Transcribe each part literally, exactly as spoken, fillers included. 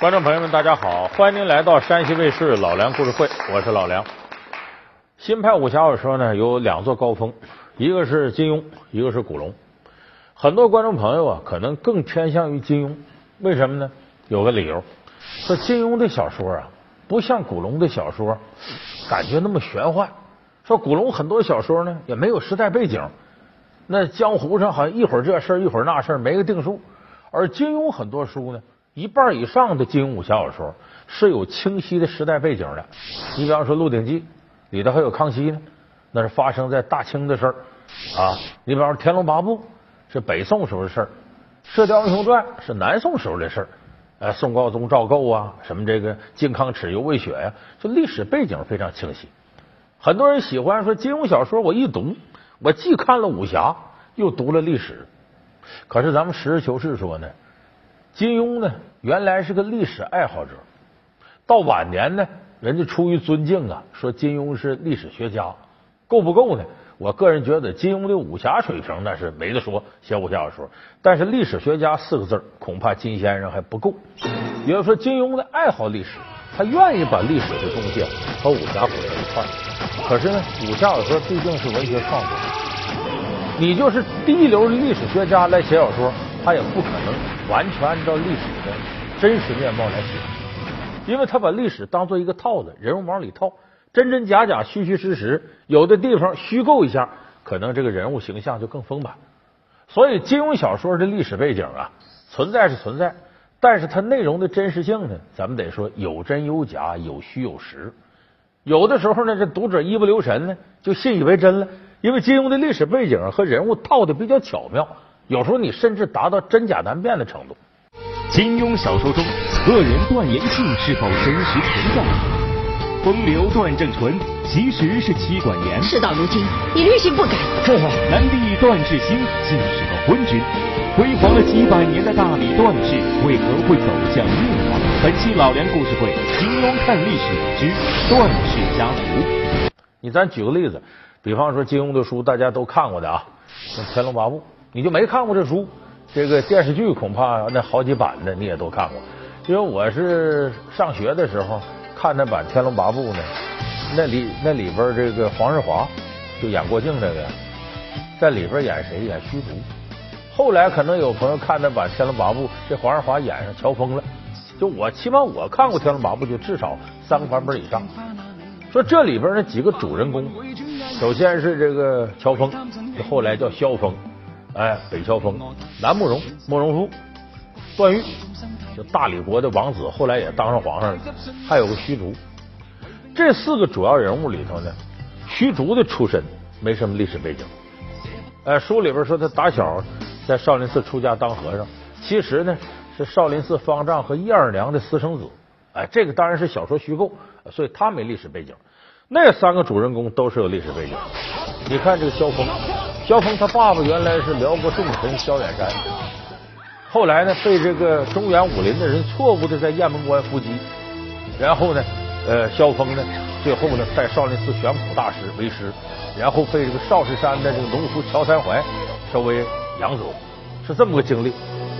观众朋友们，大家好，欢迎您来到山西卫视老梁故事会，我是老梁。新派武侠小说呢有两座高峰，一个是金庸，一个是古龙。很多观众朋友啊，可能更偏向于金庸，为什么呢？有个理由，说金庸的小说啊，不像古龙的小说感觉那么玄幻。说古龙很多小说呢也没有时代背景，那江湖上好像一会儿这事儿一会儿那事儿没个定数，而金庸很多书呢，一半以上的金庸武侠小说是有清晰的时代背景的。你比方说《鹿鼎记》里头还有康熙呢，那是发生在大清的事儿啊。你比方说《天龙八部》是北宋时候的事儿，《射雕英雄传》是南宋时候的事儿。呃，宋高宗赵构啊，什么这个靖康耻犹未雪呀、啊，就历史背景非常清晰。很多人喜欢说金庸小说，我一读，我既看了武侠，又读了历史。可是咱们实事求是说呢，金庸呢原来是个历史爱好者，到晚年呢，人家出于尊敬啊，说金庸是历史学家，够不够呢？我个人觉得金庸的武侠水平那是没得说，写武侠小说，但是历史学家四个字恐怕金先生还不够。也就是说，金庸的爱好历史，他愿意把历史的东西和武侠混在一块儿。可是呢，武侠小说毕竟是文学创作，你就是第一流的历史学家来写小说，他也不可能完全按照历史的真实面貌来写，因为他把历史当做一个套子，人物往里套，真真假假，虚虚实实，有的地方虚构一下，可能这个人物形象就更丰满。所以金庸小说的历史背景啊，存在是存在，但是它内容的真实性呢，咱们得说有真有假，有虚有实。有的时候呢，这读者一不留神呢，就信以为真了，因为金庸的历史背景和人物套的比较巧妙，有时候你甚至达到真假难辨的程度。 金庸小说中恶人段延庆是否真实存在？风流段正淳其实是妻管严， 事到如今，你略行不改。 这南帝段智兴竟是个昏君，辉煌了几百年的大理段氏为何会走向灭亡？本期老梁故事会，金庸看历史之段氏家族。 你咱举个例子，比方说金庸的书大家都看过的啊，像《天龙八部》，你就没看过这书，这个电视剧恐怕那好几版的你也都看过。因为我是上学的时候看那版《天龙八部》呢，那里那里边这个黄日华就演郭靖这个，在里边演谁？演虚竹。后来可能有朋友看那版《天龙八部》，这黄日华演上乔峰了。就我起码我看过《天龙八部》，就至少三个版本以上。说这里边那几个主人公，首先是这个乔峰，就后来叫萧峰，哎，北乔峰；南慕容，慕容复；段誉，就大理国的王子，后来也当上皇上了；还有个虚竹。这四个主要人物里头呢，虚竹的出身没什么历史背景。呃，书里边说他打小在少林寺出家当和尚，其实呢是少林寺方丈和叶二娘的私生子。哎，这个当然是小说虚构，所以他没历史背景。那三个主人公都是有历史背景。你看这个萧峰，萧峰他爸爸原来是辽国重臣萧远山，后来呢被这个中原武林的人错误的在雁门关伏击，然后呢，呃，萧峰呢最后呢拜少林寺玄普大师为师，然后被这个少室山的这个农夫乔三槐收为养子，是这么个经历。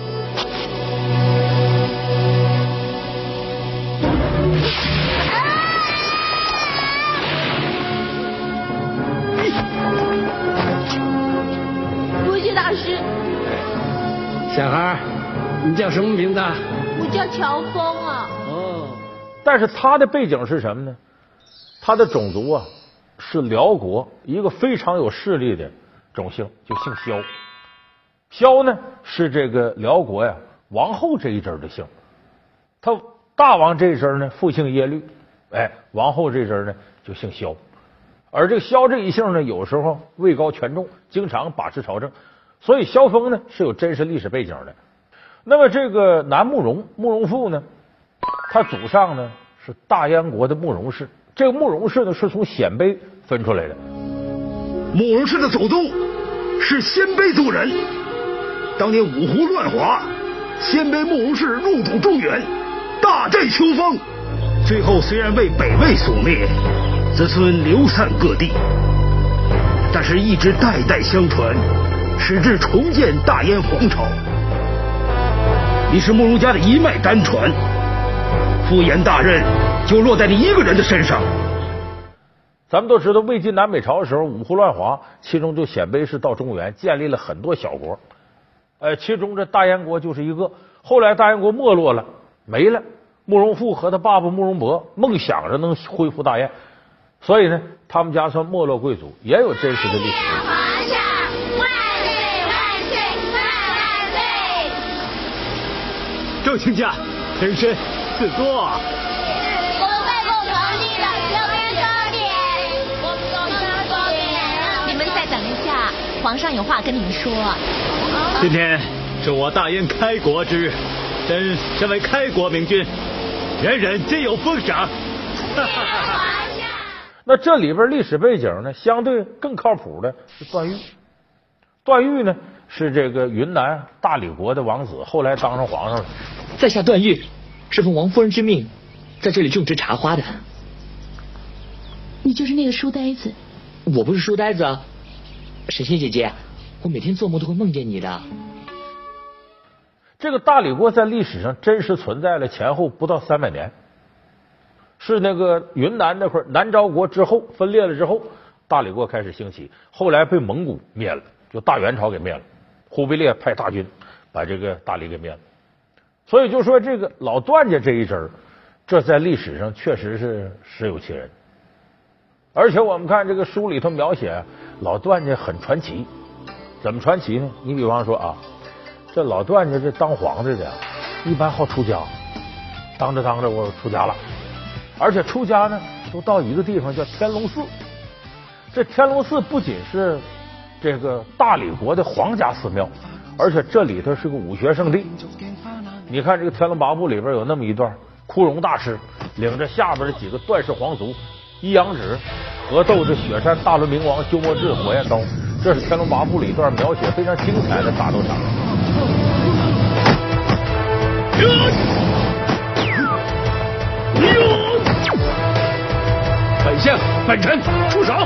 大师， 小孩，你叫什么名字？ 我叫乔峰啊。 哦， 但是他的背景是什么呢？他的种族啊是辽国一个非常有势力的种姓，就姓萧。萧呢是这个辽国呀王后这一支的姓，他大王这一支呢复姓耶律，哎，王后这一支呢就姓萧。而这个萧这一姓呢，有时候位高权重，经常把持朝政。所以萧峰呢是有真实历史背景的。那么这个南慕容慕容复呢，他祖上呢是大燕国的慕容氏，这个慕容氏呢是从鲜卑分出来的。 慕容氏的祖宗是鲜卑族人，当年五胡乱华，鲜卑慕容氏入主中原，大占秋风，最后虽然被北魏所灭，子孙流散各地，但是一直代代相传，使至重建大燕皇朝。你是慕容家的一脉单传， 敷衍大任就落在你一个人的身上。 咱们都知道，魏晋南北朝的时候五胡乱华，其中就鲜卑氏到中原建立了很多小国，呃，其中这大燕国就是一个。后来大燕国没落了，没了。慕容复和他爸爸慕容博梦想着能恢复大燕，所以呢，他们家算没落贵族，也有真实的历史。 皇上万岁万岁万万岁！ 众卿家，臣身赐座。 我们拜奉皇帝了，有没有说点？我们有没有说点？ 你们再等一下，皇上有话跟你们说。 今天是我大燕开国之日，朕身为开国明君，人人皆有封赏。 那这里边历史背景呢，相对更靠谱的是段誉。段誉呢是这个云南大理国的王子，后来当上皇上了。 在下段誉是奉王夫人之命，在这里种植茶花的。 你就是那个书呆子？ 我不是书呆子啊，神仙姐姐，我每天做梦都会梦见你的。 这个大理国在历史上真实存在了前后不到三百年，是那个云南那块南诏国之后分裂了之后，大理国开始兴起，后来被蒙古灭了，就大元朝给灭了，忽必烈派大军把这个大理给灭了。所以就说这个老段家这一支，这在历史上确实是实有其人。而且我们看这个书里头描写老段家很传奇，怎么传奇呢？你比方说啊，这老段家这当皇帝的呀，一般好出家，当着当着我出家了，而且出家呢都到一个地方叫天龙寺。这天龙寺不仅是这个大理国的皇家寺庙，而且这里头是个武学圣地。你看这个《天龙八部》里边有那么一段，枯荣大师领着下边的几个段氏皇族一阳指合斗这雪山大轮明王鸠摩智火焰刀，这是《天龙八部》里一段描写非常精彩的打斗场。 本相本臣出手。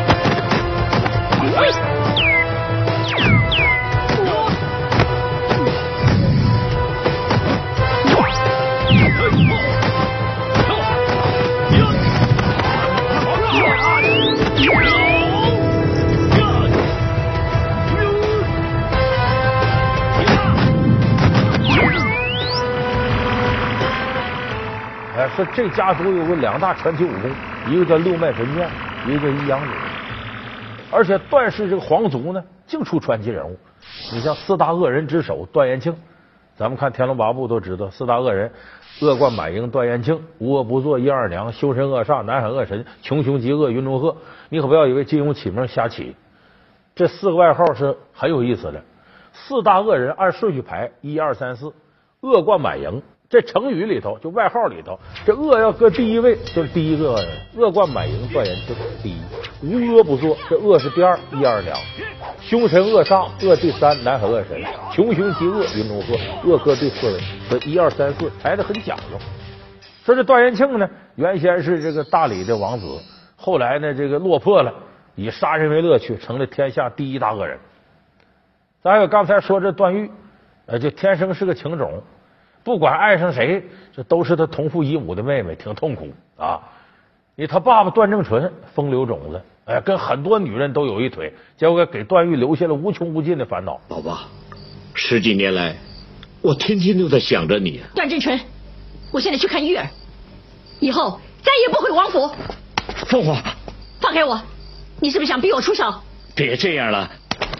哎，说这家族有个两大传奇武功，一个叫六脉神剑，一个叫一阳指。而且段氏这个皇族呢，净出传奇人物。你像四大恶人之首段延庆，咱们看《天龙八部》都知道，四大恶人：恶贯满盈段延庆，无恶不作叶二娘，凶神恶煞南海恶神，穷凶极恶云中鹤。你可不要以为金庸起名瞎起，这四个外号是很有意思的。四大恶人按顺序排，一二三四。恶贯满盈，这成语里头就外号里头，这恶要搁第一位，就是第一个恶人。恶贯满盈段延庆第一，无恶不作，这恶是第二，一二两。凶神恶煞，恶第三，南海恶神。穷凶极恶，云中鹤，恶搁第四位。所以一二三四排得很讲究。说这段延庆呢，原先是这个大理的王子，后来呢这个落魄了，以杀人为乐趣，成了天下第一大恶人。咱还有刚才说这段誉，呃，就天生是个情种。不管爱上谁，这都是他同父异母的妹妹，挺痛苦啊！你他爸爸段正淳风流种子，哎，跟很多女人都有一腿，结果给段誉留下了无穷无尽的烦恼。 老爸，十几年来，我天天都在想着你。 段正淳，我现在去看玉儿，以后再也不回王府。 凤凰， 放开我！你是不是想逼我出手？ 别这样了。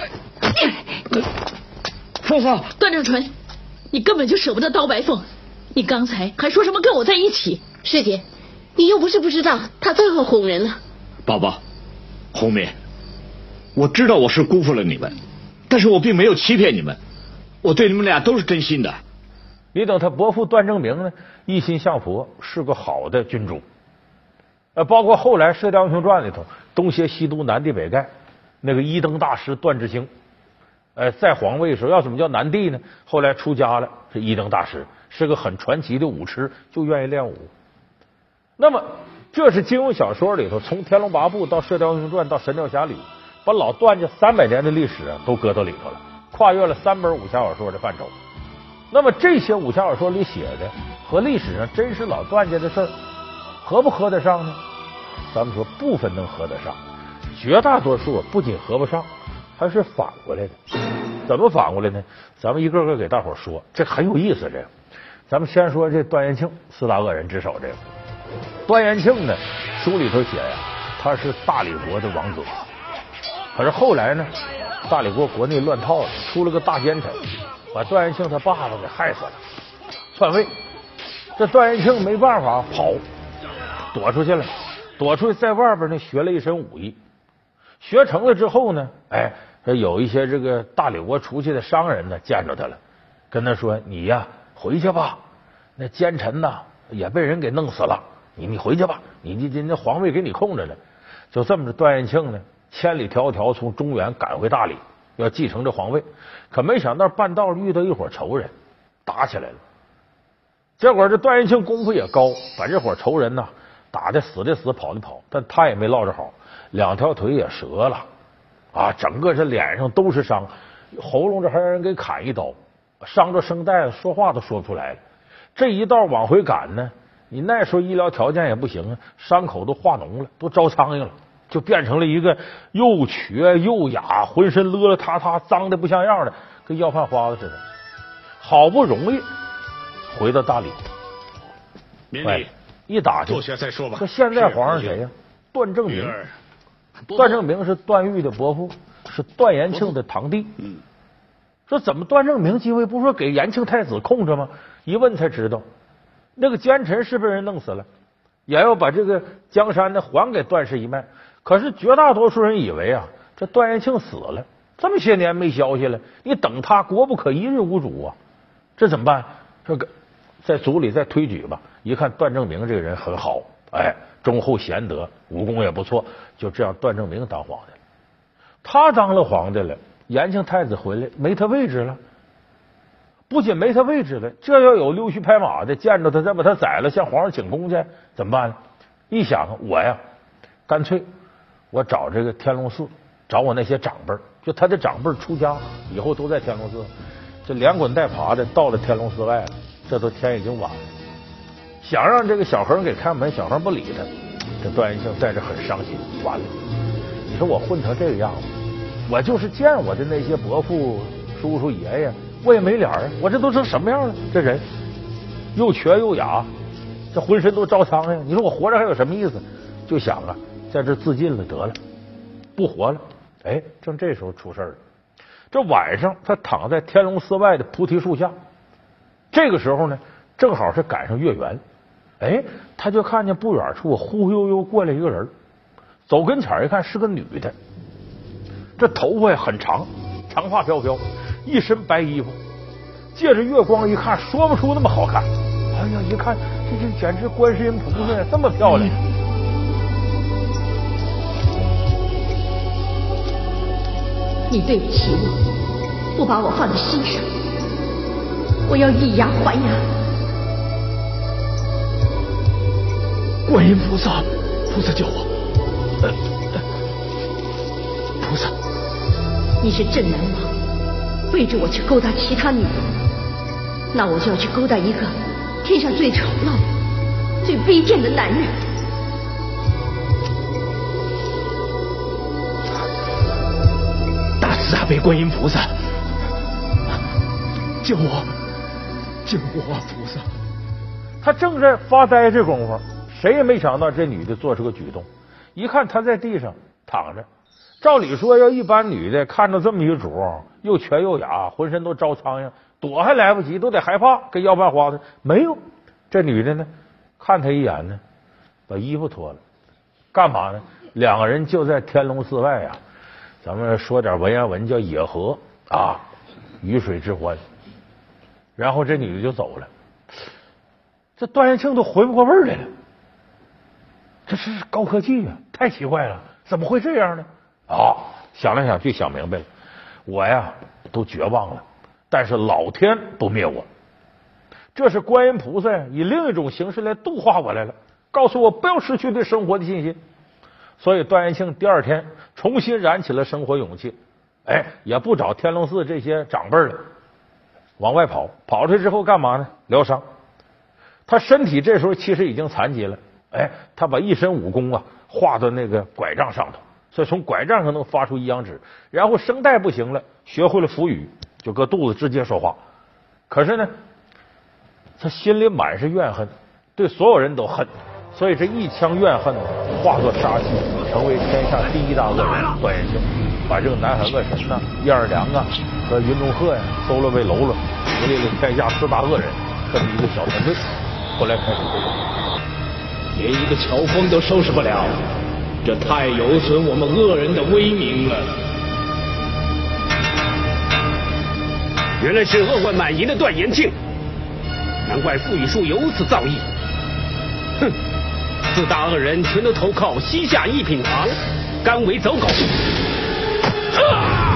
凤凰， 段正淳。你根本就舍不得刀白凤，你刚才还说什么跟我在一起？ 师姐，你又不是不知道他最后哄人了。 宝宝，红棉，我知道我是辜负了你们，但是我并没有欺骗你们，我对你们俩都是真心的。 你等他伯父段正明呢，一心向佛，是个好的君主。呃，包括后来《射雕英雄传》里头，东邪西毒南帝北丐，那个一灯大师段智兴。呃，在皇位时候要怎么叫南帝呢？后来出家了，是一灯大师，是个很传奇的武痴，就愿意练武。那么，这是金庸小说里头，从《天龙八部》到《射雕英雄传》到《神雕侠侣》，把老段家三百年的历史啊都搁到里头了，跨越了三本武侠小说的范畴。 那么这些武侠小说里写的和历史上真实老段家的事儿合不合得上呢？咱们说部分能合得上，绝大多数不仅合不上，还是反过来的。怎么反过来呢？咱们一个个给大伙说，这很有意思。这个，咱们先说这段延庆四大恶人之首。这个段延庆呢，书里头写呀，他是大理国的王子，可是后来呢，大理国国内乱套了，出了个大奸臣，把段延庆他爸爸给害死了，篡位。这段延庆没办法跑，躲出去了，躲出去在外边呢学了一身武艺，学成了之后呢，哎。有一些这个大理国出去的商人呢，见着他了，跟他说：“你呀，回去吧，那奸臣呐也被人给弄死了，你你回去吧，你你你那皇位给你控着呢。”就这么着，段延庆呢，千里迢迢从中原赶回大理，要继承这皇位，可没想到半道遇到一伙仇人，打起来了。结果这段延庆功夫也高，把这伙仇人呐打的死的死，跑的跑，但他也没落着好，两条腿也折了。啊，整个这脸上都是伤，喉咙这还让人给砍一刀，伤着声带，说话都说不出来了。这一道往回赶呢，你那时候医疗条件也不行啊，伤口都化脓了，都招苍蝇了，就变成了一个又瘸又哑，浑身勒勒塌塌，脏的不像样的，跟要饭花子似的。好不容易回到大理， 免礼， 一打听， 坐下再说吧。 这现在皇上谁呀？段正明。段正明是段誉的伯父，是段延庆的堂弟。嗯，说怎么段正明继位不说给延庆太子控制吗？一问才知道，那个奸臣是被人弄死了，也要把这个江山呢还给段氏一脉。可是绝大多数人以为啊，这段延庆死了，这么些年没消息了，你等他国不可一日无主啊，这怎么办？这个在族里再推举吧。一看段正明这个人很好，哎。忠厚贤德，武功也不错，就这样段正明当皇帝了。他当了皇帝了，延庆太子回来没他位置了，不仅没他位置了，这要有溜须拍马的见着他再把他宰了，向皇上请功去，怎么办呢？一想我呀，干脆我找这个天龙寺，找我那些长辈，就他的长辈出家以后都在天龙寺，这连滚带爬的到了天龙寺外了，这都天已经晚了。想让这个小恒给开门，小恒不理他。这段延庆在这很伤心，完了，你说我混成这个样子，我就是见我的那些伯父、叔叔、爷爷，我也没脸儿，我这都成什么样了？这人又瘸又哑，这浑身都招苍蝇，你说我活着还有什么意思？就想啊，在这自尽了得了，不活了。哎，正这时候出事了。这晚上他躺在天龙寺外的菩提树下，这个时候呢，正好是赶上月圆。哎，他就看见不远处忽悠悠过来一个人，走跟前一看是个女的，这头发呀很长，长发飘飘，一身白衣服，借着月光一看，说不出那么好看。哎呀，一看这这简直观世音菩萨这么漂亮。 你对不起我，不把我放在心上，我要以牙还牙。 观音菩萨，菩萨救我！呃呃、菩萨， 你是镇南王，背着我去勾搭其他女人，那我就要去勾搭一个天下最丑陋、最卑贱的男人。 大慈大悲观音菩萨，救我！救我啊，菩萨！ 他正在发呆这功夫。谁也没想到这女的做出个举动，一看她在地上躺着，照理说要一般女的看到这么一个主，又瘸又哑，浑身都招苍蝇，躲还来不及，都得害怕，跟要饭花子。没有，这女的呢，看他一眼呢，把衣服脱了，干嘛呢？两个人就在天龙寺外啊，咱们说点文言文叫野合啊，鱼水之欢。然后这女的就走了，这段延庆都回不过味儿来了。这是高科技啊，太奇怪了，怎么会这样呢？啊，想来想去想明白了，我呀都绝望了，但是老天不灭我，这是观音菩萨以另一种形式来度化我来了，告诉我不要失去对生活的信心。所以段延庆第二天重新燃起了生活勇气，哎，也不找天龙寺这些长辈了， 往外跑，跑出去之后干嘛呢？疗伤。他身体这时候其实已经残疾了，哎，他把一身武功啊画到那个拐杖上头，所以从拐杖上能发出一阳指。然后声带不行了，学会了腹语，就搁肚子直接说话。可是呢，他心里满是怨恨，对所有人都恨，所以这一腔怨恨化作杀气，成为天下第一大恶人段延庆，把这个南海恶神呐、燕二娘啊和云中鹤呀收了为喽啰，成立了天下四大恶人这么一个小团队。后来开始这个， 连一个乔峰都收拾不了，这太有损我们恶人的威名了。 原来是恶贯满盈的段延庆，难怪傅雨树有此造诣。哼，四大恶人全都投靠西夏一品堂，甘为走狗。啊！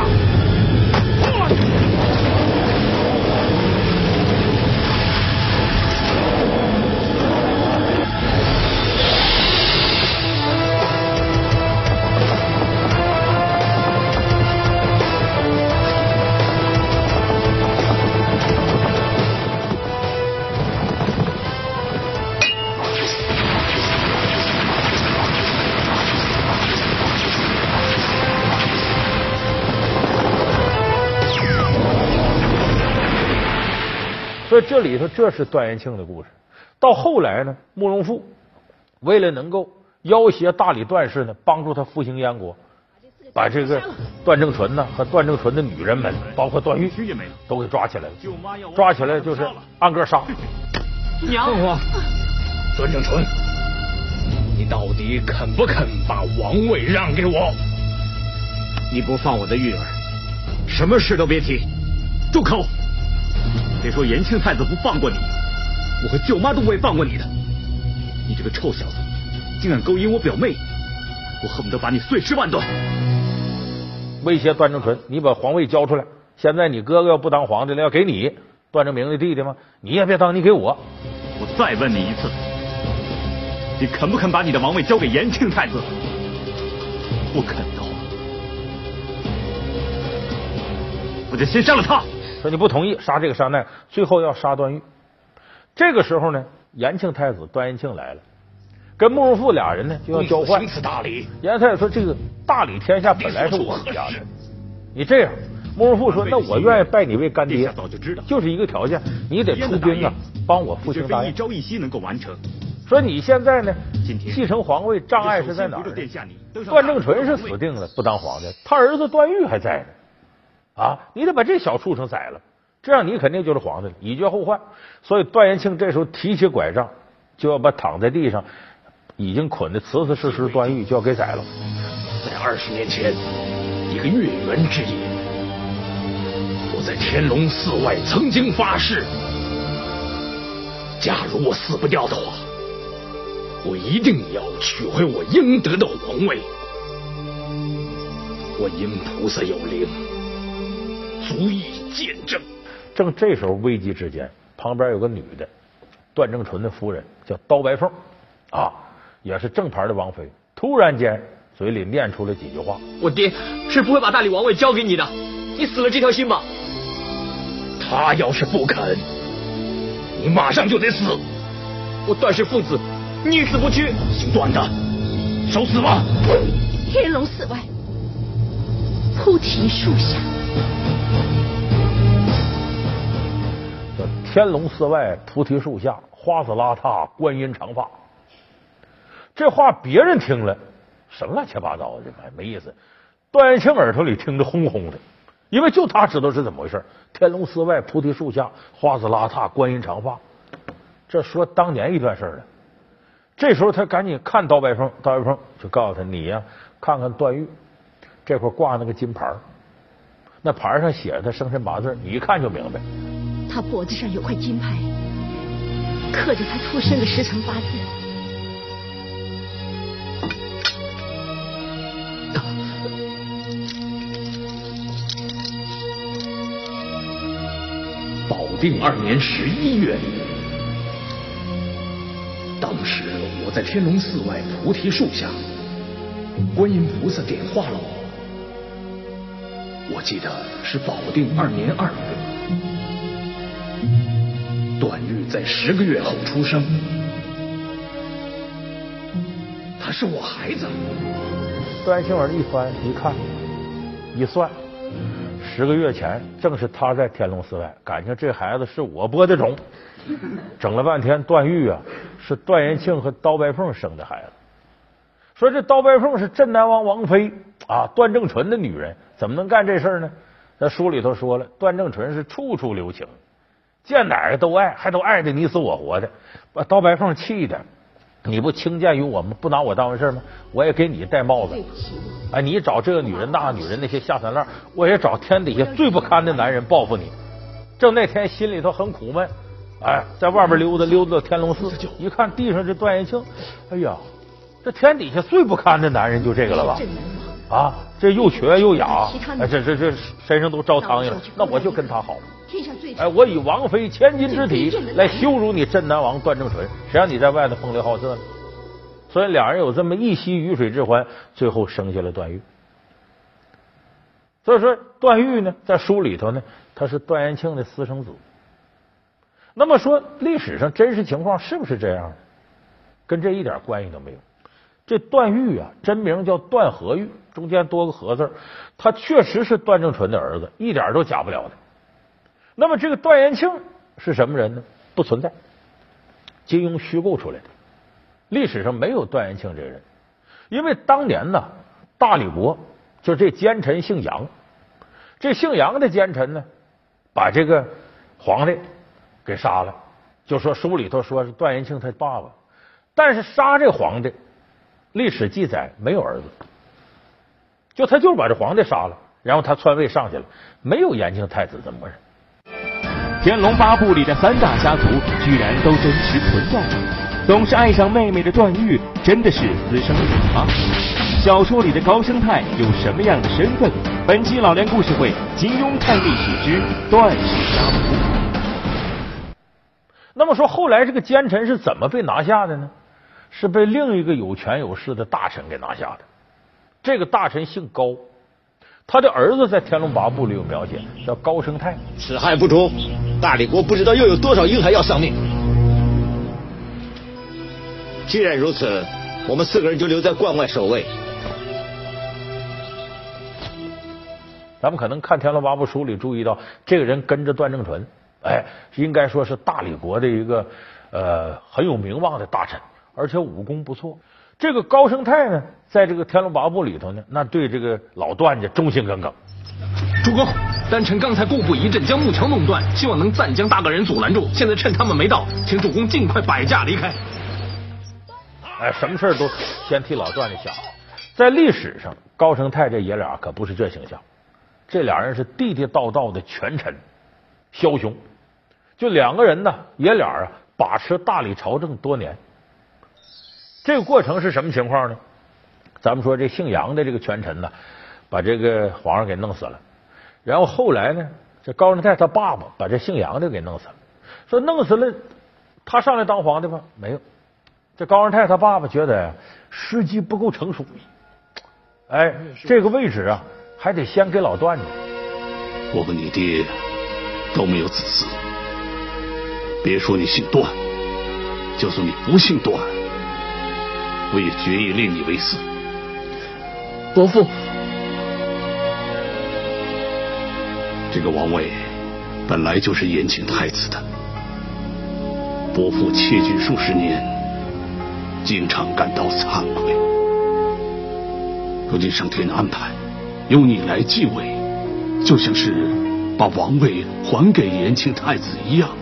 所以这里头这是段延庆的故事。到后来呢，慕容复为了能够要挟大理段氏呢，帮助他复兴燕国，把这个段正淳呢和段正淳的女人们，包括段誉，都给抓起来了。抓起来就是按个杀。 娘， 段正淳，你到底肯不肯把王位让给我？ 你不放我的玉儿，什么事都别提。 住口！别说延庆太子不放过你，我和舅妈都不会放过你的。你这个臭小子，竟敢勾引我表妹，我恨不得把你碎尸万段！ 威胁段正淳，你把皇位交出来。现在你哥哥要不当皇帝了，要给你段正明的弟弟吗？你也别当，你给我。 我再问你一次，你肯不肯把你的王位交给延庆太子？不肯的话，我就先杀了他。 说你不同意，杀这个杀那，最后要杀段誉。这个时候呢，延庆太子段延庆来了，跟慕容复俩人呢就要交换。 行此大礼。 延庆太子说：“这个大理天下本来是我们家的，你这样。”慕容复说：“那我愿意拜你为干爹， 早就知道， 就是一个条件，你得出兵啊，帮我复兴大燕。 一朝一夕能够完成。 说你现在呢，继承皇位障碍是在哪儿？段正淳是死定了，不当皇帝，他儿子段誉还在呢。啊，你得把这小畜生宰了，这样你肯定就是皇帝了，以绝后患。所以段延庆这时候提起拐杖，就要把躺在地上已经捆得瓷瓷实实段誉就要给宰了。 在二十年前，一个月圆之夜，我在天龙寺外曾经发誓，假如我死不掉的话，我一定要取回我应得的皇位。观音菩萨有灵，足以见证。 正这时候危机之间，旁边有个女的，段正淳的夫人叫刀白凤啊，也是正牌的王妃。突然间嘴里念出了几句话：“ 我爹是不会把大理王位交给你的，你死了这条心吧。” 他要是不肯，你马上就得死。 我段氏父子宁死不屈。 姓段的，受死吧！ 天龙寺外，菩提树下。 天龙寺外菩提树下，花子邋遢，观音长发。这话别人听了什么乱七八糟的，这没意思。段延庆耳朵里听着轰轰的，因为就他知道是怎么回事。天龙寺外菩提树下，花子邋遢，观音长发，这说当年一段事了。这时候他赶紧看刀白凤，刀白凤就告诉他：“你呀、啊，看看段誉这块挂那个金牌，那牌上写着他生辰八字，你一看就明白。 他脖子上有块金牌，刻着他出生的时辰八字。 保定二年十一月，当时我在天龙寺外菩提树下，观音菩萨点化了我。我记得是保定二年二月。 段誉在十个月后出生，他是我孩子。 段庆儿一翻一看一算，十个月前正是他在天龙寺外，感情这孩子是我播的种。整了半天，段誉啊是段延庆和刀白凤生的孩子。说这刀白凤是镇南王王妃啊，段正淳的女人，怎么能干这事呢？在书里头说了，段正淳是处处留情，见哪个都爱，还都爱的你死我活的，把刀白凤气的。你不轻贱于我吗？不拿我当回事吗？我也给你戴帽子。哎，你找这个女人那个女人那些下三滥，我也找天底下最不堪的男人报复你。正那天心里头很苦闷，哎，在外边溜达溜达到天龙寺，一看地上这段延庆，哎呀，这天底下最不堪的男人就这个了吧？啊，这又瘸又哑，哎，这这这身上都招苍蝇了，那我就跟他好。哎，我以王妃千金之体来羞辱你镇南王段正淳，谁让你在外头风流好色呢？所以两人有这么一夕鱼水之欢，最后生下了段誉。所以说段誉呢，在书里头呢，他是段延庆的私生子。那么说历史上真实情况是不是这样的？跟这一点关系都没有。这段誉啊，真名叫段和誉，中间多个和字，他确实是段正淳的儿子，一点都假不了的。那么这个段延庆是什么人呢？不存在，金庸虚构出来的。历史上没有段延庆这个人，因为当年呢，大理国就这奸臣姓杨，这姓杨的奸臣呢，把这个皇帝给杀了，就说书里头说是段延庆他爸爸，但是杀这皇帝，历史记载没有儿子，就他就是把这皇帝杀了，然后他篡位上去了，没有延庆太子这么个人。 天龙八部里的三大家族居然都真实存在，总是爱上妹妹的段誉真的是私生子吗？小说里的高生态有什么样的身份？本期老梁故事会金庸看历史之段氏家族。 那么说后来这个奸臣是怎么被拿下的呢？是被另一个有权有势的大臣给拿下的。这个大臣姓高，他的儿子在《天龙八部》里有描写，叫高生泰。 此害不除，大理国不知道又有多少婴孩要丧命。既然如此，我们四个人就留在关外守卫。 咱们可能看《天龙八部》书里注意到，这个人跟着段正淳，哎，应该说是大理国的一个呃很有名望的大臣，而且武功不错。这个高生泰呢，在这个《天龙八部》里头呢，那对这个老段家忠心耿耿。 主公，丹臣刚才故布一阵，将木桥弄断，希望能暂将大个人阻拦住。现在趁他们没到，请主公尽快摆驾离开。 哎，什么事都先替老段家想。在历史上，高生泰这爷俩可不是这形象，这俩人是地地道道的权臣、枭雄。就两个人呢，爷俩啊把持大理朝政多年。这个过程是什么情况呢？咱们说这姓杨的这个权臣呢，把这个皇上给弄死了，然后后来呢，这高生泰他爸爸把这姓杨的给弄死了。说弄死了，他上来当皇帝吧？没有。这高生泰他爸爸觉得呀，时机不够成熟，哎，这个位置啊，还得先给老段家。 我和你爹都没有子嗣，别说你姓段，就算你不姓段，我也决意立你为嗣。 伯父， 这个王位本来就是延庆太子的，伯父窃据数十年，经常感到惭愧。如今上天的安排，由你来继位，就像是把王位还给延庆太子一样。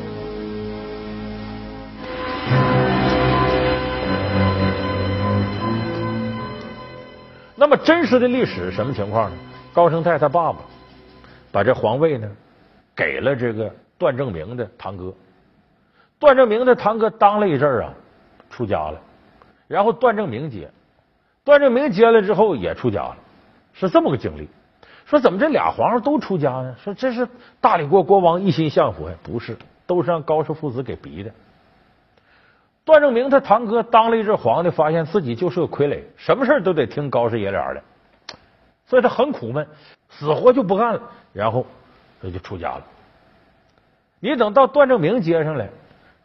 那么真实的历史什么情况呢？高生泰他爸爸把这皇位呢给了这个段正明的堂哥，段正明的堂哥当了一阵儿啊，出家了，然后段正明接，段正明接了之后也出家了，是这么个经历。说怎么这俩皇上都出家呢？说这是大理国国王一心向佛呀？不是，都是让高氏父子给逼的。段正明他堂哥当了一阵皇帝，发现自己就是个傀儡，什么事都得听高氏爷俩的，所以他很苦闷，死活就不干了，然后他就出家了。你等到段正明接上来，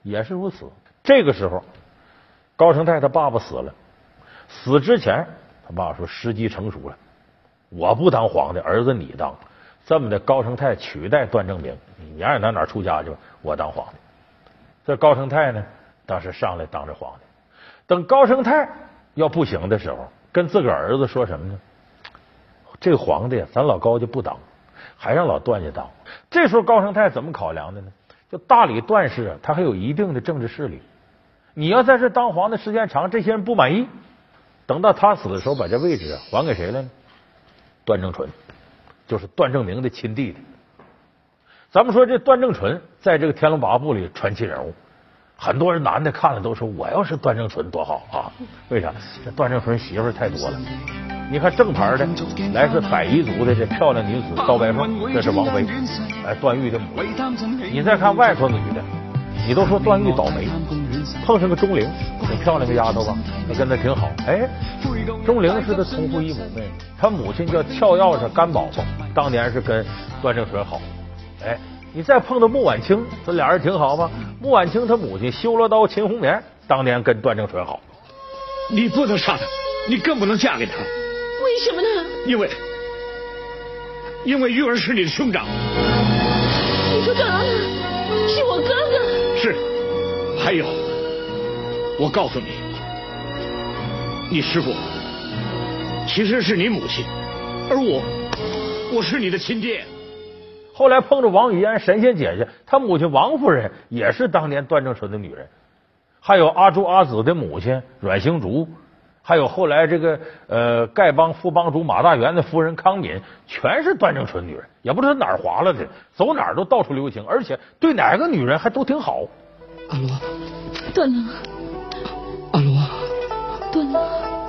也是如此。这个时候，高成泰他爸爸死了，死之前他爸爸说时机成熟了，我不当皇帝，儿子你当。这么的，高成泰取代段正明，你爱哪哪出家去吧，我当皇帝。这高成泰呢，当时上来当着皇帝。等高成泰要不行的时候，跟自个儿儿子说什么呢？这个皇帝咱老高就不当，还让老段家当。这时候高成泰怎么考量的呢？就大理段氏啊，他还有一定的政治势力。你要在这当皇的时间长，这些人不满意，等到他死的时候，把这位置啊还给谁了呢？段正淳，就是段正明的亲弟弟。咱们说这段正淳在这个《天龙八部》里传奇人物，很多人男的看了都说我要是段正淳多好啊！为啥？这段正淳媳妇儿太多了。你看正牌的，来自百夷族的这漂亮女子刀白凤，这是王妃，哎，段誉的母亲。你再看外头女的，你都说段誉倒霉，碰上个钟灵，挺漂亮个丫头吧，她跟他挺好。哎，钟灵是他同父异母妹妹，他母亲叫跳钥匙甘宝宝，当年是跟段正淳好。哎，你再碰到穆婉清，这俩人挺好吧？穆婉清他母亲修罗刀秦红棉，当年跟段正淳好。 你不能杀他，你更不能嫁给他。 为什么呢？ 因为，因为玉儿是你的兄长。 你说段郎是我哥哥。 是，还有，我告诉你，你师父其实是你母亲，而我，我是你的亲爹。 后来碰着王语嫣神仙姐姐，她母亲王夫人也是当年段正淳的女人，还有阿朱阿紫的母亲阮星竹，还有后来这个呃丐帮副帮主马大元的夫人康敏，全是段正淳女人，也不知道哪儿划了的，走哪儿都到处留情，而且对哪个女人还都挺好。 阿罗， 段郎， 阿罗， 段郎，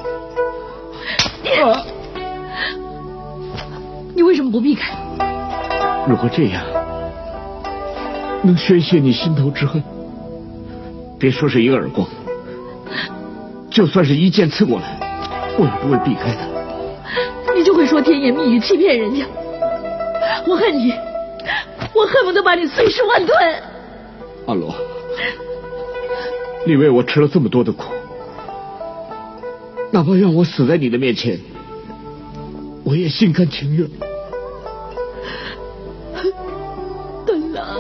啊、你为什么不避开？ 如果这样能宣泄你心头之恨，别说是一个耳光，就算是一剑刺过来，我也不会避开他。 你就会说甜言蜜语欺骗人家，我恨你，我恨不得把你碎尸万段。 阿罗，你为我吃了这么多的苦，哪怕让我死在你的面前，我也心甘情愿。 段郎，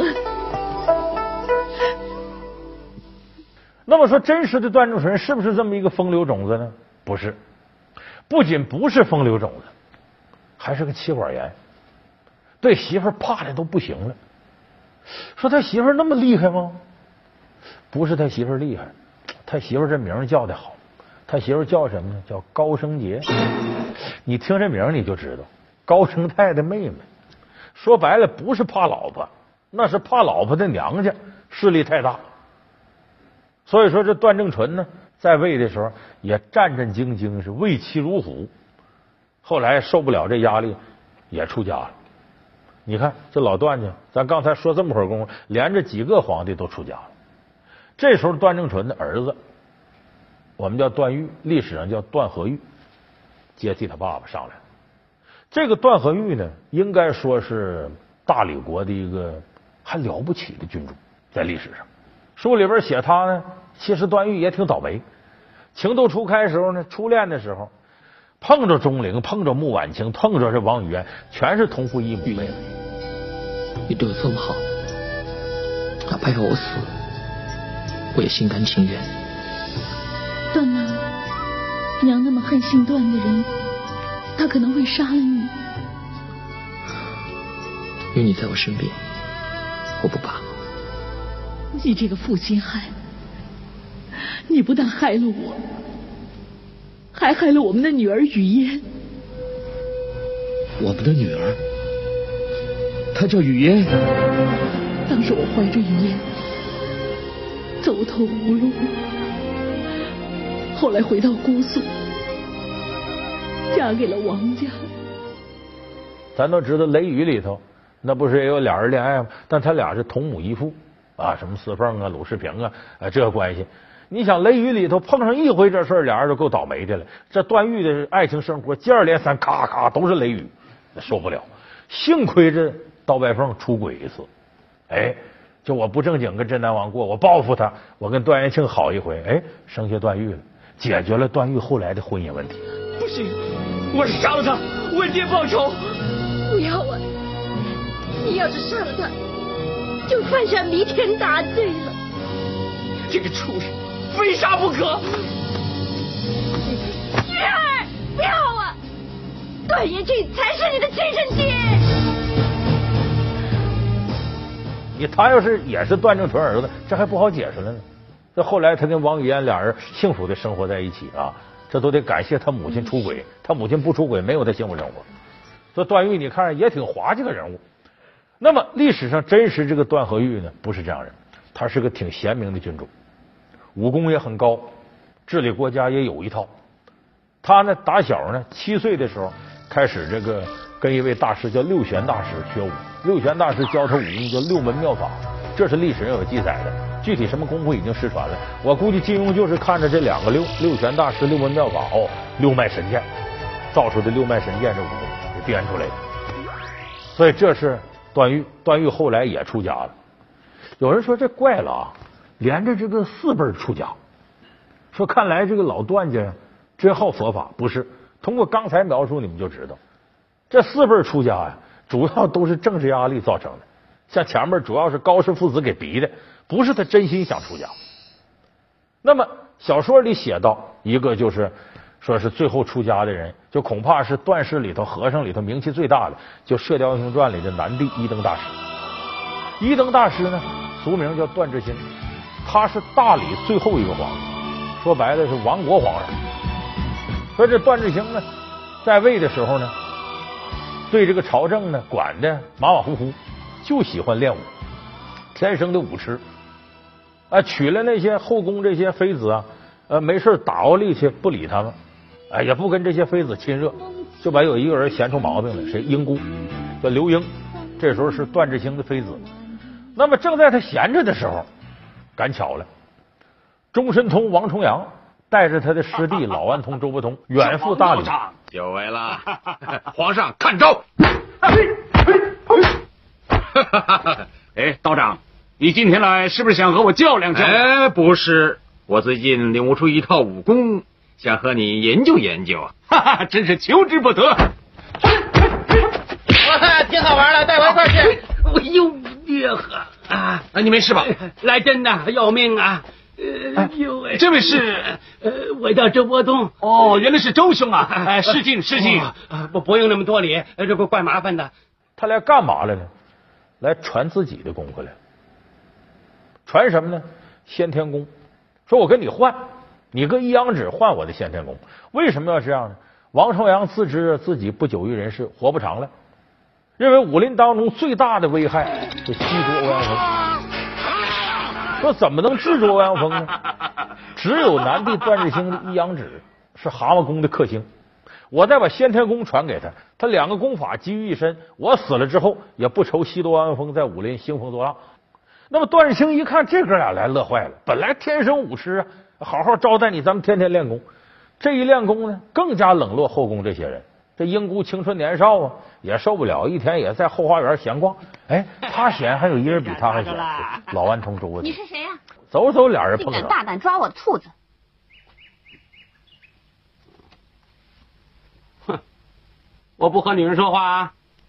那么说，真实的段正淳是不是这么一个风流种子呢？不是，不仅不是风流种子，还是个妻管严，对媳妇儿怕的都不行了。说他媳妇儿那么厉害吗？不是他媳妇儿厉害，他媳妇儿这名叫的好，他媳妇儿叫什么呢？叫高升杰。你听这名你就知道，高升泰的妹妹。说白了，不是怕老婆，那是怕老婆的娘家势力太大。所以说，这段正淳呢，在位的时候也战战兢兢，是畏妻如虎。后来受不了这压力，也出家了。你看这老段家，咱刚才说这么会儿功夫，连着几个皇帝都出家了。这时候，段正淳的儿子，我们叫段誉，历史上叫段和誉，接替他爸爸上来了。这个段和誉呢，应该说是大理国的一个还了不起的君主，在历史上。书里边写他呢，其实段誉也挺倒霉。情窦初开时候呢，初恋的时候，碰着钟灵，碰着穆婉清，碰着这王语嫣，全是同父异母妹妹。 你对我这么好，哪怕要我死，我也心甘情愿。 段郎，娘那么恨姓段的人，他可能会杀了你。 有你在我身边，我不怕。 你这个负心汉，你不但害了我，还害了我们的女儿雨嫣。 我们的女儿，她叫雨嫣。 当时我怀着雨嫣，走投无路，后来回到姑苏，嫁给了王家。 咱都知道《雷雨》里头，那不是也有俩人恋爱吗？但他俩是同母异父啊，什么四凤啊、鲁世平啊，啊这个关系。你想《雷雨》里头碰上一回这事儿，俩人都够倒霉的了。这段誉的爱情生活接二连三，咔咔都是雷雨，受不了。幸亏这刀白凤出轨一次，哎， 就我不正经跟镇南王过，我报复他，我跟段延庆好一回，哎，生下段誉了，解决了段誉后来的婚姻问题。 不行，我杀了他，为爹报仇。 不要啊！你要是杀了他，就犯下弥天大罪了。 这个畜生，非杀不可！ 玉儿，不要啊！段延庆才是你的亲生爹。 你他要是也是段正淳儿子，这还不好解释了呢。这后来他跟王语嫣俩人幸福的生活在一起啊，这都得感谢他母亲出轨，他母亲不出轨，没有他幸福生活。所以段誉你看也挺滑稽个人物。那么历史上真实这个段和玉呢，不是这样人，他是个挺贤明的君主，武功也很高，治理国家也有一套。他呢打小呢七岁的时候开始这个跟一位大师叫六玄大师学武，六玄大师教他武功叫六门妙法，这是历史上有记载的。具体什么功夫已经失传了，我估计金庸就是看着这两个六六玄大师六门妙法哦，六脉神剑造出的六脉神剑这武功给编出来的。所以这是段誉，段誉后来也出家了。有人说这怪了啊，连着这个四辈出家，说看来这个老段家真好佛法。不是，通过刚才描述你们就知道，这四辈出家呀，主要都是政治压力造成的。像前面主要是高氏父子给逼的，不是他真心想出家。那么小说里写到一个就是说是最后出家的人，就恐怕是段氏里头和尚里头名气最大的，就《射雕英雄传》里的南帝一灯大师。一灯大师呢，俗名叫段智兴，他是大理最后一个皇帝，说白了是亡国皇上。说这段智兴呢，在位的时候呢，对这个朝政呢管的马马虎虎，就喜欢练武，天生的武痴啊，娶了那些后宫这些妃子啊，呃，没事打奥力去不理他们，哎，也不跟这些妃子亲热，就把有一个人闲出毛病了，谁？英姑，叫刘英，这时候是段智兴的妃子。那么正在他闲着的时候，赶巧了，终身通王重阳带着他的师弟老顽童周伯通远赴大理。 久违了，皇上看招！哎，道长，你今天来是不是想和我较量较量？哎，不是，我最近领悟出一套武功，想和你研究研究。哈哈，真是求之不得。哇， 挺好玩的，带我一块去。 我又别喝啊！ 啊，你没事吧？ 来真的要命啊！呃，呦喂，这位是呃，我叫周伯通。 哦，原来是周兄啊！哎，失敬失敬， 不不用那么多礼，这不怪麻烦的。 他来干嘛来了？来传自己的功夫来。传什么呢？先天功。说我跟你换，你跟一阳指换我的先天功。为什么要这样呢？王重阳自知自己不久于人世，活不长了，认为武林当中最大的危害是吸毒欧阳锋。说怎么能制住欧阳锋呢？只有南帝段智兴的一阳指是蛤蟆功的克星，我再把先天功传给他，他两个功法集于一身，我死了之后也不愁吸毒欧阳锋在武林兴风作浪。那么段智兴一看这哥俩来，乐坏了，本来天生武痴啊，好好招待你，咱们天天练功。这一练功呢，更加冷落后宫这些人。这英姑青春年少啊，也受不了，一天也在后花园闲逛。哎，他闲，还有一人比他还闲，老顽童周伯通。 你是谁呀、啊？ 走走，俩人碰上。 竟敢大胆抓我的兔子！ 哼，我不和女人说话啊。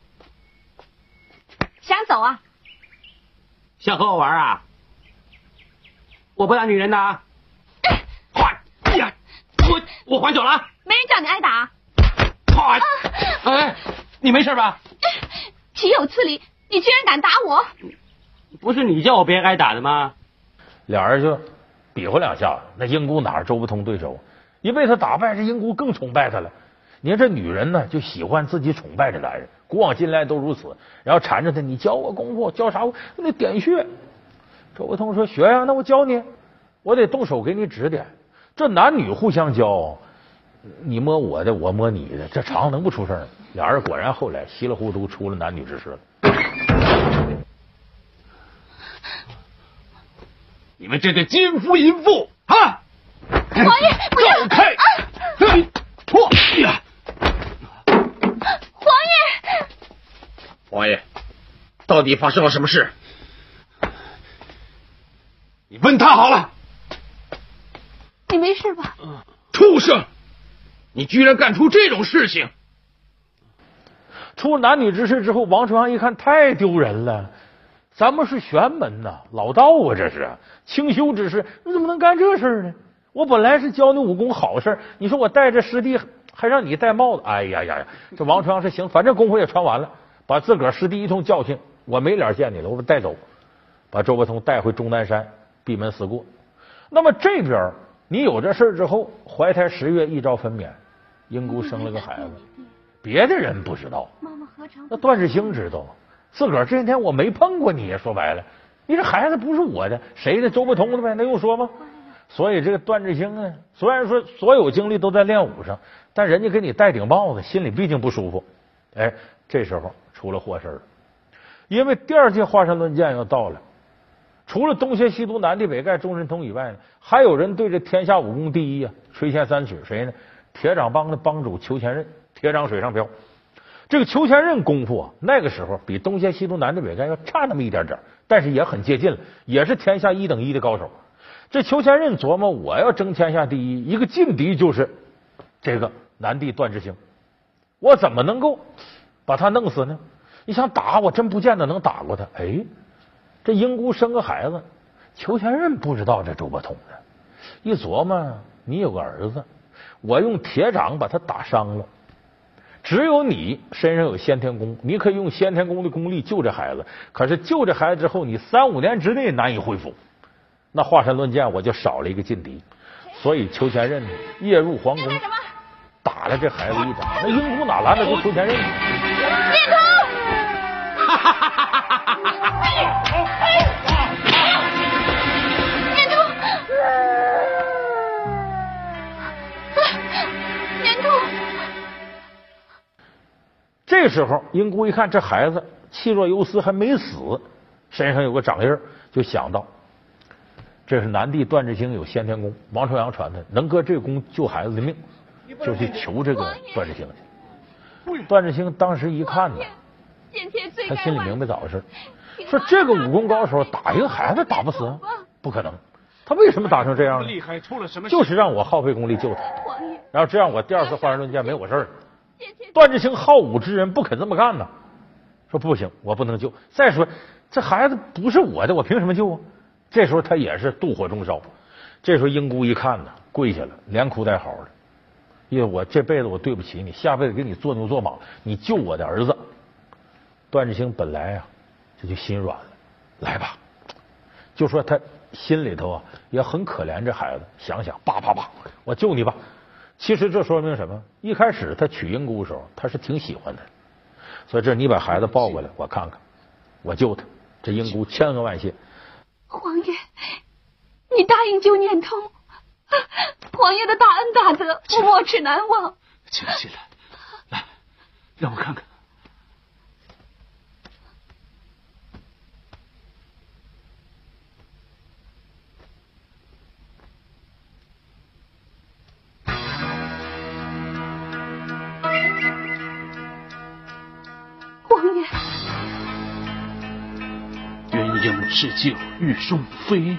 想走啊？ 想和我玩啊？我不打女人的啊！还呀！我我还手了。 没人叫你挨打。 还！哎，你没事吧？ 岂有此理！你居然敢打我！ 不是你叫我别挨打的吗？ 俩人就比划两下，那英姑哪是周伯通对手？一被他打败，这英姑更崇拜他了。你看这女人呢，就喜欢自己崇拜的男人，古往今来都如此。然后缠着他，你教我功夫，教啥？那点穴。周伯通说学呀，那我教你，我得动手给你指点。这男女互相教，你摸我的，我摸你的，这常能不出事儿？俩人果然后来稀里糊涂出了男女之事了。 你们这对奸夫淫妇啊！ 王爷，不要！ 走开！破呀！ 王爷， 王爷，到底发生了什么事？ 问他好了。 你没事吧？ 畜生！你居然干出这种事情！ 出男女之事之后，王重阳一看太丢人了，咱们是玄门呐，老道啊，这是清修之事，你怎么能干这事呢？我本来是教你武功好事，你说我带着师弟还让你戴帽子，哎呀呀呀！这王重阳是行，反正功夫也传完了，把自个儿师弟一通教训，我没脸见你了，我把带走，把周伯通带回终南山闭门思过。那么这边你有这事之后，怀胎十月一朝分娩，英姑生了个孩子，别的人不知道，那段志兴知道，自个儿这些天我没碰过你，说白了，你这孩子不是我的，谁的？周伯通的呗，那用说吗？所以这个段志兴啊，虽然说所有精力都在练武上，但人家给你戴顶帽子，心里毕竟不舒服。哎，这时候出了祸事了，因为第二届华山论剑要到了，除了东邪西毒南帝北丐钟神通以外呢，还有人对这天下武功第一啊垂涎三尺，谁呢？铁掌帮的帮主裘千仞，铁掌水上漂。这个裘千仞功夫啊，那个时候比东邪西毒南帝北丐要差那么一点点，但是也很接近了，也是天下一等一的高手。这裘千仞琢磨，我要争天下第一，一个劲敌就是这个南帝段志兴，我怎么能够把他弄死呢？你想打我，真不见得能打过他。哎，这英姑生个孩子，裘千仞不知道这周伯通的，一琢磨，你有个儿子，我用铁掌把他打伤了，只有你身上有先天功，你可以用先天功的功力救这孩子，可是救这孩子之后，你三五年之内难以恢复。那华山论剑我就少了一个劲敌，所以裘千仞夜入皇宫，打了这孩子一掌。那英姑哪拦得住裘千仞？ 念通，念通，念通。 这时候英姑一看这孩子气若游丝，还没死，身上有个掌印，就想到。这是南帝段志兴有先天功，王重阳传的，能搁这功救孩子的命，就去求这个段志兴去。段志兴当时一看呢，他心里明白咋回事，说这个武功高手打一个孩子打不死，不可能。他为什么打成这样呢？就是让我耗费功力救他，然后这样我第二次华山论剑没我事儿。段志兴好武之人不肯这么干呢，说不行，我不能救。再说这孩子不是我的，我凭什么救啊？这时候他也是妒火中烧。这时候英姑一看呢，跪下了，连哭带嚎的，因为我这辈子我对不起你，下辈子给你做牛做马，你救我的儿子。段志兴本来啊这就心软了，来吧，就说他心里头啊也很可怜这孩子，想想叭叭叭，我救你吧。其实这说明什么？一开始他娶英姑的时候，他是挺喜欢他的，所以这你把孩子抱过来，我看看，我救他。这英姑千恩万谢。 皇爷，你答应救念通，皇爷的大恩大德，我没齿难忘。 进来，进来，来，让我看看。 皇爷。 鸳鸯织就玉双飞，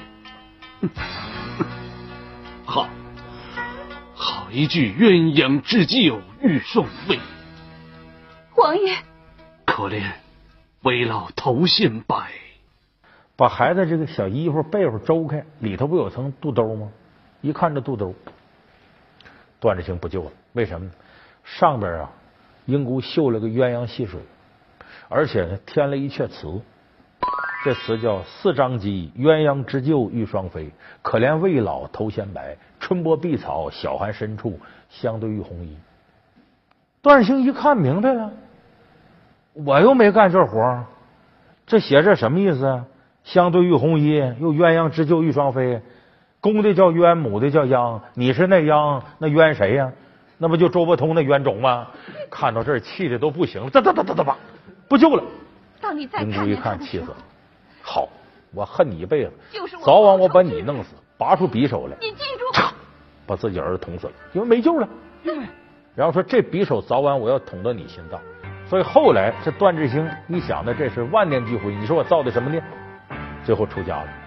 好，好一句鸳鸯织就玉双飞。 皇爷， 可怜为老头先白。 把孩子这个小衣服被子周开，里头不有层肚兜吗？一看这肚兜，段志兴不救了。为什么呢？上边啊，英姑绣了个鸳鸯戏水，而且呢添了一阙词。这词叫四张机鸳鸯织就玉双飞，可怜未老头先白，春波碧草小寒深处，相对玉红衣。段志兴一看明白了，我又没干这活，这写这什么意思啊？相对玉红衣，又鸳鸯织就玉双飞，公的叫鸳，母的叫鸯，你是那鸯，那鸳谁呀、啊？那不就周伯通那鸳种吗？看到这儿气的都不行了，哒哒哒哒哒吧，不救了。英姑一看气死了。好，我恨你一辈子，早晚我把你弄死，拔出匕首来， 你记住， 把自己儿子捅死了，因为没救了。然后说这匕首早晚我要捅到你心脏。所以后来这段志兴一想的这是万念俱灰，你说我造的什么孽？最后出家了。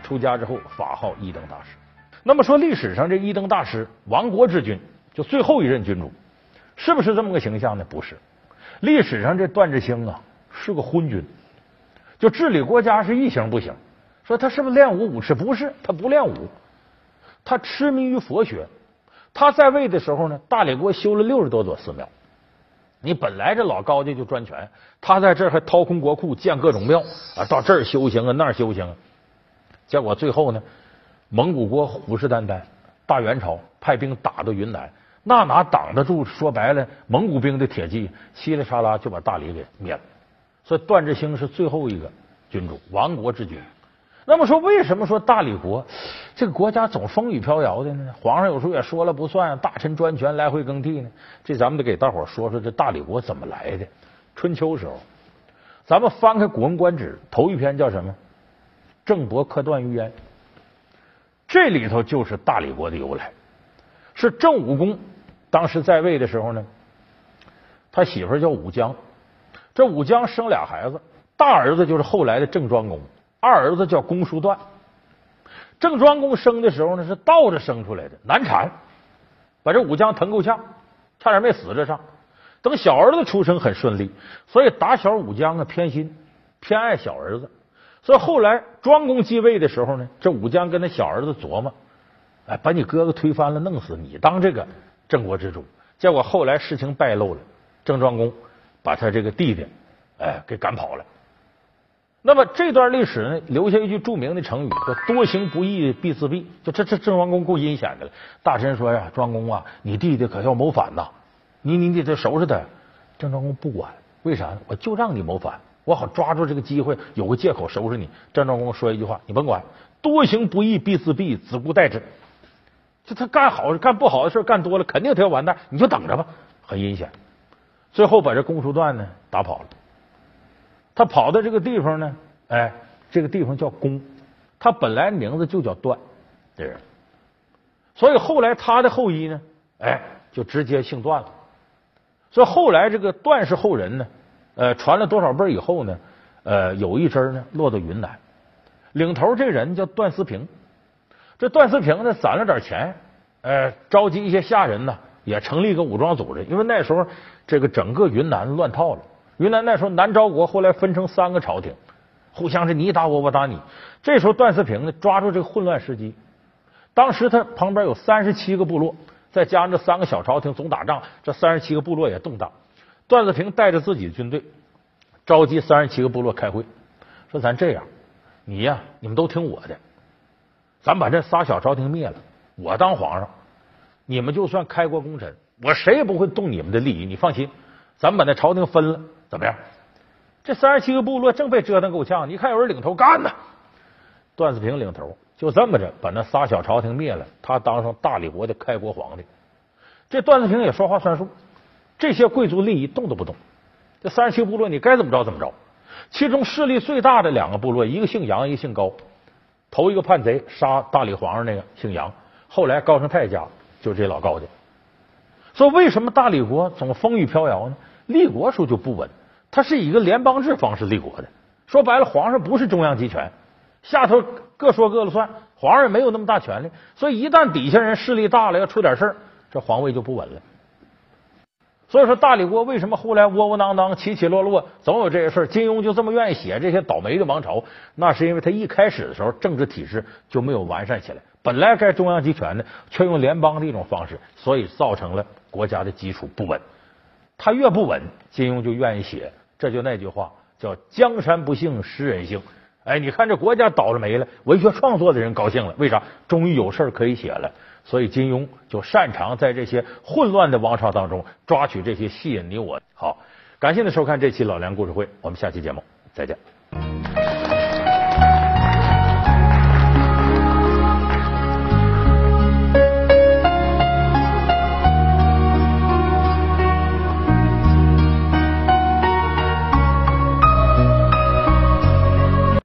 出家之后法号一灯大师。那么说历史上这一灯大师，亡国之君，就最后一任君主，是不是这么个形象呢？不是。历史上这段智兴啊是个昏君，就治理国家是一行不行。说他是不是练武武痴？不是，他不练武，他痴迷于佛学。他在位的时候呢，大理国修了六十多座寺庙。你本来这老高家就专权，他在这儿还掏空国库建各种庙啊，到这儿修行啊，那儿修行啊。结果最后呢，蒙古国虎视眈眈，大元朝派兵打到云南，那哪挡得住？说白了，蒙古兵的铁骑稀里沙拉就把大理给灭了。所以段智兴是最后一个君主，亡国之君。那么说，为什么说大理国这个国家总风雨飘摇的呢？皇上有时候也说了不算，大臣专权来回更替呢？这咱们得给大伙说说这大理国怎么来的。春秋时候，咱们翻开《古文观止》，头一篇叫什么？郑伯克段于鄢。这里头就是大理国的由来，是郑武公当时在位的时候呢，他媳妇叫武姜，这武姜生俩孩子，大儿子就是后来的郑庄公。二儿子叫公叔段，郑庄公生的时候呢是倒着生出来的，难产，把这武姜疼够呛，差点没死这上。等小儿子出生很顺利，所以打小武姜啊偏心，偏爱小儿子。所以后来庄公继位的时候呢，这武姜跟他小儿子琢磨，哎，把你哥哥推翻了，弄死你当这个郑国之主。结果后来事情败露了，郑庄公把他这个弟弟哎给赶跑了。那么这段历史呢，留下一句著名的成语，叫“多行不义必自毙”。就这这郑庄公够阴险的了。大臣说呀：“庄公啊，你弟弟可要谋反呐，你你你得收拾他。”郑庄公不管，为啥呢？我就让你谋反，我好抓住这个机会，有个借口收拾你。郑庄公说一句话：“你甭管，多行不义必自毙，子固待之。”就他干好干不好的事干多了，肯定他要完蛋，你就等着吧。很阴险。最后把这公叔段呢打跑了。他跑到这个地方呢，哎，这个地方叫公，他本来名字就叫段，这人，所以后来他的后裔呢，哎，就直接姓段了。所以后来这个段氏后人呢，呃，传了多少辈以后呢，呃，有一支呢落到云南，领头这人叫段思平。这段思平呢攒了点钱，呃，召集一些下人呢，也成立一个武装组织，因为那时候这个整个云南乱套了。云南那时候南诏国后来分成三个朝廷，互相是你打我我打你。这时候段思平呢抓住这个混乱时机，当时他旁边有三十七个部落，再加上这三个小朝廷总打仗，这三十七个部落也动荡。段思平带着自己的军队召集三十七个部落开会，说咱这样，你呀、啊、你们都听我的，咱把这仨小朝廷灭了，我当皇上，你们就算开国功臣，我谁也不会动你们的利益，你放心，咱们把那朝廷分了。怎么样？这三十七个部落正被折腾够呛，你看有人领头干呢。段思平领头，就这么着把那仨小朝廷灭了，他当上大理国的开国皇帝。这段思平也说话算数，这些贵族利益动都不动。这三十七个部落你该怎么着怎么着。其中势力最大的两个部落，一个姓杨，一个姓高。头一个叛贼杀大理皇上那个姓杨，后来高成泰家就这老高家。所以为什么大理国总风雨飘摇呢？立国时候就不稳，它是以一个联邦制方式立国的。说白了，皇上不是中央集权，下头各说各了算，皇上也没有那么大权力。所以一旦底下人势力大了，要出点事儿，这皇位就不稳了。所以说大理国为什么后来窝窝囊囊、起起落落，总有这些事儿？金庸就这么愿意写这些倒霉的王朝，那是因为他一开始的时候政治体制就没有完善起来，本来该中央集权的，却用联邦的一种方式，所以造成了国家的基础不稳。他越不稳，金庸就愿意写，这就那句话叫江山不幸诗人幸。哎，你看这国家倒了霉了，文学创作的人高兴了，为啥？终于有事可以写了。所以金庸就擅长在这些混乱的王朝当中抓取这些吸引你我。好，感谢您收看这期老梁故事会，我们下期节目再见。